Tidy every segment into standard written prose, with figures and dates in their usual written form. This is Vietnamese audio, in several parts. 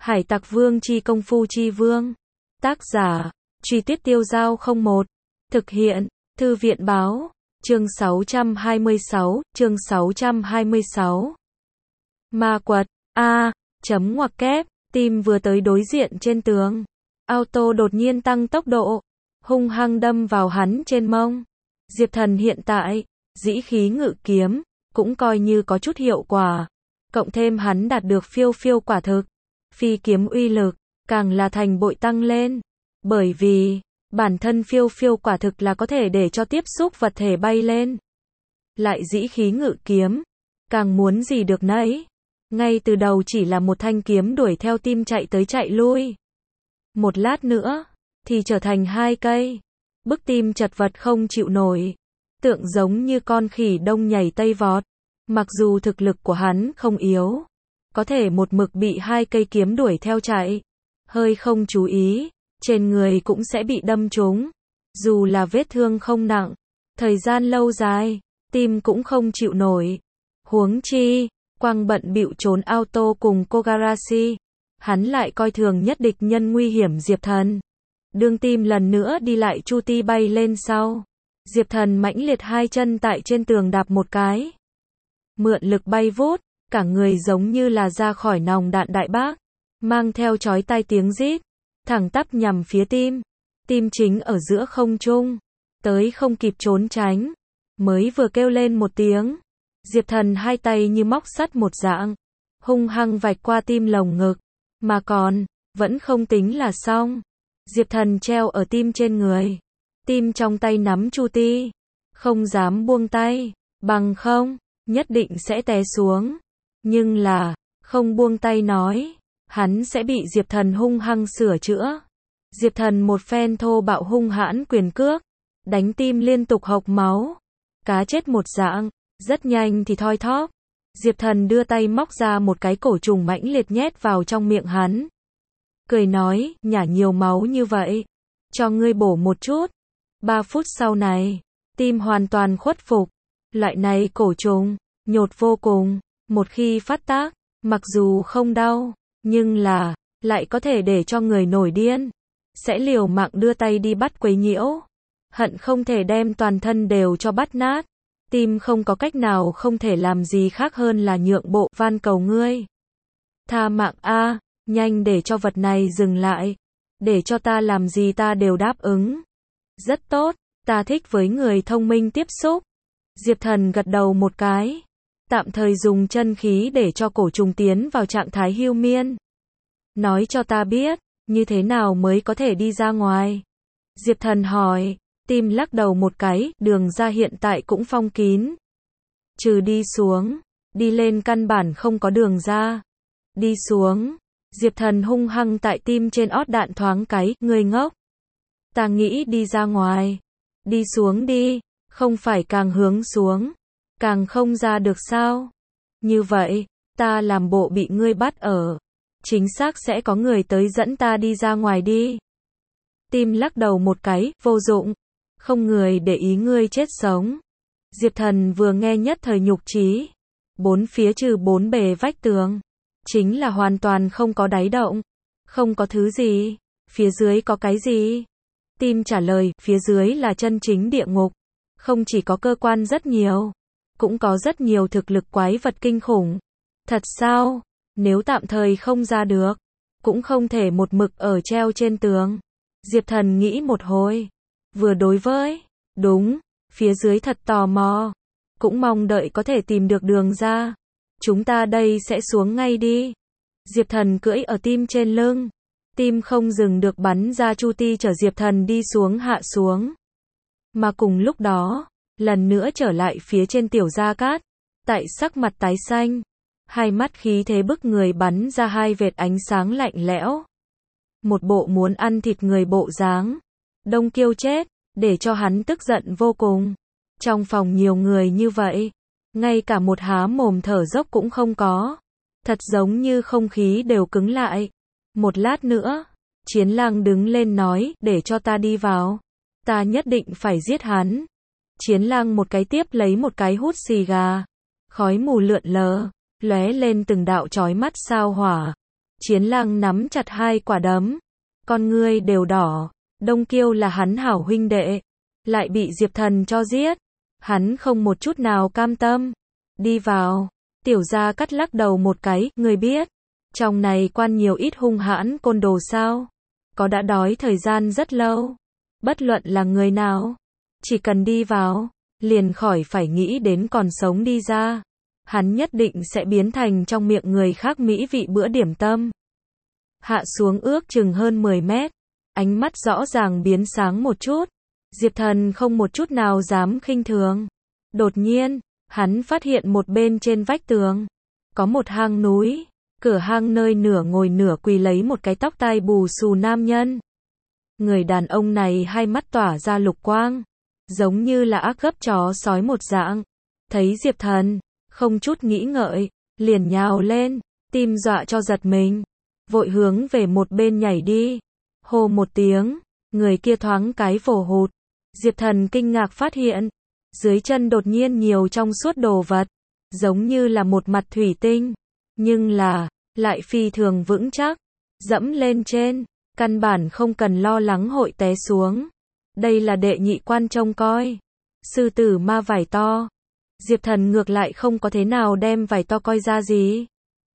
Hải Tặc Vương chi công phu chi vương. Tác giả, Truy Tuyết Tiêu Dao 01. Thực hiện, Thư viện báo. Chương 626, chương 626. Ma quật, chấm ngoặc kép, Tim vừa tới đối diện trên tường. Auto đột nhiên tăng tốc độ, hung hăng đâm vào hắn trên mông. Diệp Thần hiện tại, dĩ khí ngự kiếm, cũng coi như có chút hiệu quả. Cộng thêm hắn đạt được phiêu phiêu quả thực. Phi kiếm uy lực, càng là thành bội tăng lên. Bởi vì, bản thân phiêu phiêu quả thực là có thể để cho tiếp xúc vật thể bay lên. Lại dĩ khí ngự kiếm, càng muốn gì được nấy. Ngay từ đầu chỉ là một thanh kiếm đuổi theo Tim chạy tới chạy lui. Một lát nữa, thì trở thành hai cây. Bức Tim chật vật không chịu nổi. Tượng giống như con khỉ đông nhảy tây vọt. Mặc dù thực lực của hắn không yếu, có thể một mực bị hai cây kiếm đuổi theo chạy. Hơi không chú ý, trên người cũng sẽ bị đâm trúng. Dù là vết thương không nặng, thời gian lâu dài, Tim cũng không chịu nổi. Huống chi, Quang bận bịu trốn auto cùng Kogarashi. Hắn lại coi thường nhất địch nhân nguy hiểm Diệp Thần. Đương Tim lần nữa đi lại chu ti bay lên sau. Diệp Thần mãnh liệt hai chân tại trên tường đạp một cái. Mượn lực bay vút, cả người giống như là ra khỏi nòng đạn đại bác. Mang theo chói tai tiếng rít, thẳng tắp nhằm phía Tim. Tim chính ở giữa không trung, tới không kịp trốn tránh. Mới vừa kêu lên một tiếng, Diệp Thần hai tay như móc sắt một dạng, hung hăng vạch qua Tim lồng ngực. Mà còn, vẫn không tính là xong. Diệp Thần treo ở Tim trên người. Tim trong tay nắm chu ti, không dám buông tay, bằng không, nhất định sẽ té xuống. Nhưng là, không buông tay nói, hắn sẽ bị Diệp Thần hung hăng sửa chữa. Diệp Thần một phen thô bạo hung hãn quyền cước, đánh Tim liên tục hộc máu. Cá chết một dạng, rất nhanh thì thoi thóp. Diệp Thần đưa tay móc ra một cái cổ trùng mãnh liệt nhét vào trong miệng hắn. Cười nói, nhả nhiều máu như vậy, cho ngươi bổ một chút. 3 phút sau này, Tim hoàn toàn khuất phục. Loại này cổ trùng, nhột vô cùng. Một khi phát tác, mặc dù không đau, nhưng là, lại có thể để cho người nổi điên. Sẽ liều mạng đưa tay đi bắt quấy nhiễu. Hận không thể đem toàn thân đều cho bắt nát. Tim không có cách nào không thể làm gì khác hơn là nhượng bộ, van cầu ngươi. Tha mạng a, nhanh để cho vật này dừng lại. Để cho ta làm gì ta đều đáp ứng. Rất tốt, ta thích với người thông minh tiếp xúc. Diệp Thần gật đầu một cái. Tạm thời dùng chân khí để cho cổ trùng tiến vào trạng thái hưu miên. Nói cho ta biết, như thế nào mới có thể đi ra ngoài? Diệp Thần hỏi. Tim lắc đầu một cái, đường ra hiện tại cũng phong kín. Trừ đi xuống, đi lên căn bản không có đường ra. Đi xuống, Diệp Thần hung hăng tại Tim trên ót đạn thoáng cái, ngươi ngốc. Ta nghĩ đi ra ngoài. Đi xuống đi, không phải càng hướng xuống, càng không ra được sao? Như vậy, ta làm bộ bị ngươi bắt ở. Chính xác sẽ có người tới dẫn ta đi ra ngoài đi. Tim lắc đầu một cái, vô dụng. Không người để ý ngươi chết sống. Diệp Thần vừa nghe nhất thời nhục chí. Bốn phía trừ bốn bề vách tường, chính là hoàn toàn không có đáy động. Không có thứ gì. Phía dưới có cái gì? Tim trả lời, phía dưới là chân chính địa ngục. Không chỉ có cơ quan rất nhiều, cũng có rất nhiều thực lực quái vật kinh khủng. Thật sao? Nếu tạm thời không ra được, cũng không thể một mực ở treo trên tường. Diệp Thần nghĩ một hồi. Vừa đối với, đúng, phía dưới thật tò mò. Cũng mong đợi có thể tìm được đường ra. Chúng ta đây sẽ xuống ngay đi. Diệp Thần cưỡi ở Tim trên lưng. Tim không dừng được bắn ra chu ti chở Diệp Thần đi xuống hạ xuống. Mà cùng lúc đó, lần nữa trở lại phía trên Tiểu Gia Cát. Tại sắc mặt tái xanh, hai mắt khí thế bức người bắn ra hai vệt ánh sáng lạnh lẽo. Một bộ muốn ăn thịt người bộ dáng. Đông Kiêu chết, để cho hắn tức giận vô cùng. Trong phòng nhiều người như vậy, ngay cả một há mồm thở dốc cũng không có. Thật giống như không khí đều cứng lại. Một lát nữa, Chiến Lang đứng lên nói, để cho ta đi vào. Ta nhất định phải giết hắn. Chiến Lang một cái tiếp lấy một cái hút xì gà. Khói mù lượn lờ, lóe lên từng đạo chói mắt sao hỏa. Chiến Lăng nắm chặt hai quả đấm, con ngươi đều đỏ. Đông Kiêu là hắn hảo huynh đệ, lại bị Diệp Thần cho giết. Hắn không một chút nào cam tâm. Đi vào. Tiểu Gia Cát lắc đầu một cái, người biết, trong này quan nhiều ít hung hãn côn đồ sao? Có đã đói thời gian rất lâu. Bất luận là người nào, chỉ cần đi vào, liền khỏi phải nghĩ đến còn sống đi ra. Hắn nhất định sẽ biến thành trong miệng người khác mỹ vị bữa điểm tâm. Hạ xuống ước chừng hơn 10 mét, ánh mắt rõ ràng biến sáng một chút. Diệp Thần không một chút nào dám khinh thường. Đột nhiên, hắn phát hiện một bên trên vách tường có một hang núi, cửa hang nơi nửa ngồi nửa quỳ lấy một cái tóc tai bù xù nam nhân. Người đàn ông này hai mắt tỏa ra lục quang, giống như là ác gấp chó sói một dạng. Thấy Diệp Thần, không chút nghĩ ngợi, liền nhào lên, tim dọa cho giật mình, vội hướng về một bên nhảy đi. Hô một tiếng, người kia thoáng cái vồ hụt. Diệp Thần kinh ngạc phát hiện, dưới chân đột nhiên nhiều trong suốt đồ vật, giống như là một mặt thủy tinh, nhưng là, lại phi thường vững chắc, dẫm lên trên, căn bản không cần lo lắng hội té xuống. Đây là đệ nhị quan trông coi, sư tử ma vải to. Diệp Thần ngược lại không có thế nào đem vải to coi ra gì,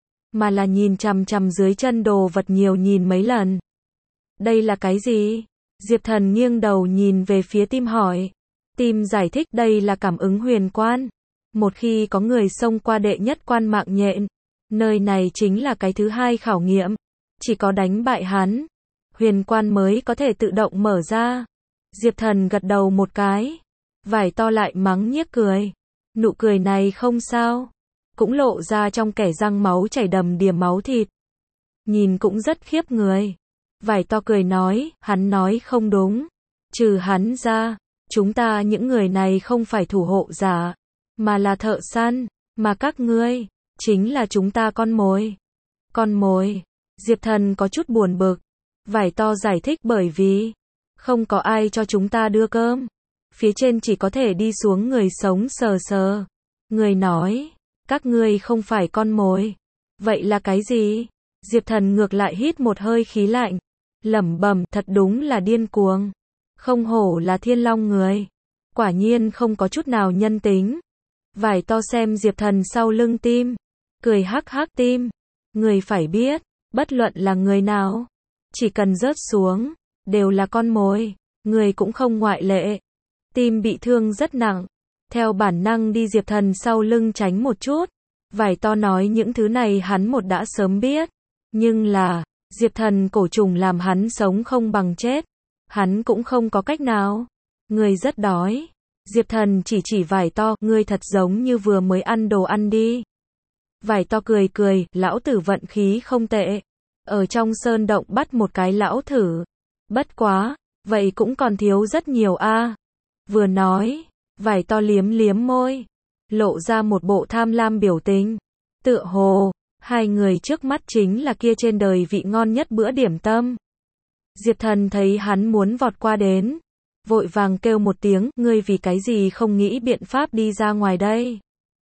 mà là nhìn chằm chằm dưới chân đồ vật nhiều nhìn mấy lần. Đây là cái gì? Diệp Thần nghiêng đầu nhìn về phía Tim hỏi. Tim giải thích đây là cảm ứng huyền quan. Một khi có người xông qua đệ nhất quan mạng nhện, nơi này chính là cái thứ hai khảo nghiệm. Chỉ có đánh bại hắn, huyền quan mới có thể tự động mở ra. Diệp Thần gật đầu một cái. Vải to lại mắng nhiếc cười. Nụ cười này không sao, cũng lộ ra trong kẻ răng máu chảy đầm đìa máu thịt. Nhìn cũng rất khiếp người. Vải to cười nói, hắn nói không đúng. Trừ hắn ra, chúng ta những người này không phải thủ hộ giả, mà là thợ săn, mà các ngươi, chính là chúng ta con mồi. Con mồi. Diệp Thần có chút buồn bực. Vải to giải thích bởi vì, không có ai cho chúng ta đưa cơm. Phía trên chỉ có thể đi xuống người sống sờ sờ. Người nói, các ngươi không phải con mồi. Vậy là cái gì? Diệp Thần ngược lại hít một hơi khí lạnh. Lẩm bẩm, thật đúng là điên cuồng. Không hổ là Thiên Long người. Quả nhiên không có chút nào nhân tính. Vải to xem Diệp Thần sau lưng Tim. Cười hắc hắc. Tim. Người phải biết, bất luận là người nào, chỉ cần rớt xuống, đều là con mồi. Người cũng không ngoại lệ. Tim bị thương rất nặng. Theo bản năng đi Diệp Thần sau lưng tránh một chút. Vải to nói những thứ này hắn một đã sớm biết. Nhưng là, Diệp Thần cổ trùng làm hắn sống không bằng chết. Hắn cũng không có cách nào. Người rất đói. Diệp Thần chỉ Vải to, ngươi thật giống như vừa mới ăn đồ ăn đi. Vải to cười cười, lão tử vận khí không tệ. Ở trong sơn động bắt một cái lão thử. Bất quá, vậy cũng còn thiếu rất nhiều a. Vừa nói, Vải to liếm liếm môi, lộ ra một bộ tham lam biểu tình. Tựa hồ, hai người trước mắt chính là kia trên đời vị ngon nhất bữa điểm tâm. Diệp Thần thấy hắn muốn vọt qua đến, vội vàng kêu một tiếng, ngươi vì cái gì không nghĩ biện pháp đi ra ngoài đây?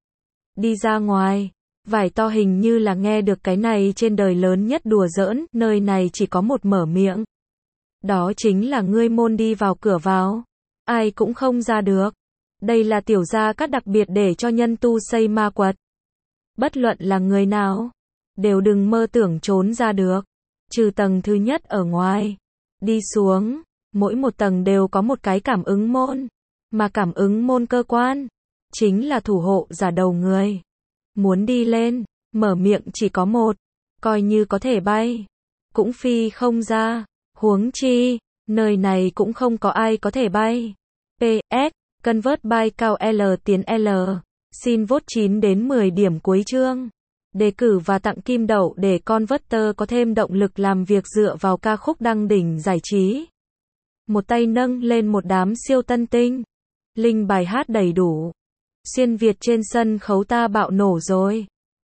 Đi ra ngoài? Vải to hình như là nghe được cái này trên đời lớn nhất đùa giỡn, nơi này chỉ có một mở miệng. Đó chính là ngươi môn đi vào cửa vào. Ai cũng không ra được. Đây là Tiểu Gia Cát đặc biệt để cho nhân tu xây ma quật. Bất luận là người nào, đều đừng mơ tưởng trốn ra được. Trừ tầng thứ nhất ở ngoài. Đi xuống, mỗi một tầng đều có một cái cảm ứng môn. Mà cảm ứng môn cơ quan, chính là thủ hộ giả đầu người. Muốn đi lên, mở miệng chỉ có một. Coi như có thể bay, cũng phi không ra. Huống chi, nơi này cũng không có ai có thể bay. PS, Convert by cao L tiến L. Xin vote 9 đến 10 điểm cuối chương. Đề cử và tặng kim đậu để Converter có thêm động lực làm việc dựa vào ca khúc đăng đỉnh giải trí. Một tay nâng lên một đám siêu tân tinh. Link bài hát đầy đủ. Xuyên Việt trên sân khấu ta bạo nổ rồi.